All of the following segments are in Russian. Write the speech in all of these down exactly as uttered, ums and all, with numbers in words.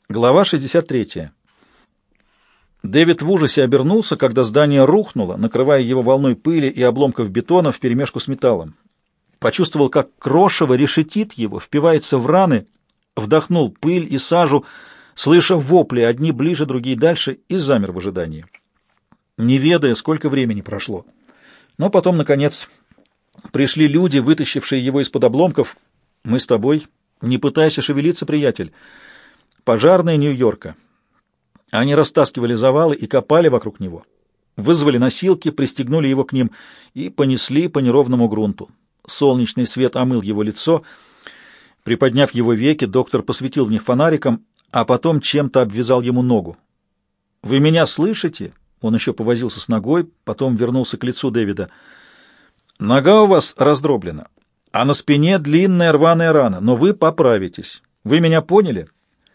Глава шестьдесят третья. Дэвид в ужасе обернулся, когда здание рухнуло, накрывая его волной пыли и обломков бетона вперемешку с металлом. Почувствовал, как крошево решетит его, впивается в раны, вдохнул пыль и сажу, слыша вопли, одни ближе, другие дальше, и замер в ожидании, не ведая, сколько времени прошло. Но потом, наконец, пришли люди, вытащившие его из-под обломков. «Мы с тобой. Не пытайся шевелиться, приятель». Пожарные Нью-Йорка. Они растаскивали завалы и копали вокруг него. Вызвали носилки, пристегнули его к ним и понесли по неровному грунту. Солнечный свет омыл его лицо. Приподняв его веки, доктор посветил в них фонариком, а потом чем-то обвязал ему ногу. «Вы меня слышите?» Он еще повозился с ногой, потом вернулся к лицу Дэвида. «Нога у вас раздроблена, а на спине длинная рваная рана, но вы поправитесь. Вы меня поняли?»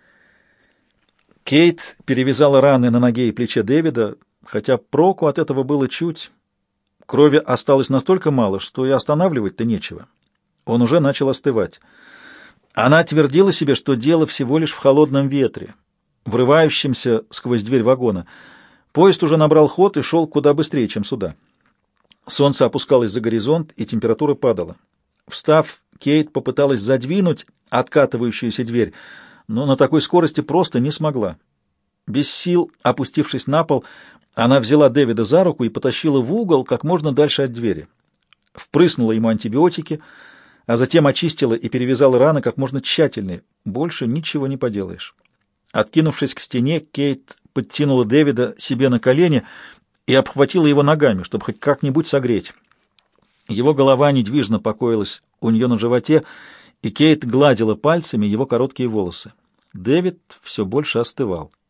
Кейт перевязала раны на ноге и плече Дэвида, хотя проку от этого было чуть. Крови осталось настолько мало, что и останавливать-то нечего. Он уже начал остывать. Она твердила себе, что дело всего лишь в холодном ветре, врывающемся сквозь дверь вагона. Поезд уже набрал ход и шел куда быстрее, чем сюда. Солнце опускалось за горизонт, и температура падала. Встав, Кейт попыталась задвинуть откатывающуюся дверь, но на такой скорости просто не смогла. Без сил, опустившись на пол, она взяла Дэвида за руку и потащила в угол как можно дальше от двери. Впрыснула ему антибиотики, а затем очистила и перевязала раны как можно тщательнее. Больше ничего не поделаешь. Откинувшись к стене, Кейт подтянула Дэвида себе на колени и обхватила его ногами, чтобы хоть как-нибудь согреть. Его голова недвижно покоилась у нее на животе, и Кейт гладила пальцами его короткие волосы. Дэвид все больше остывал.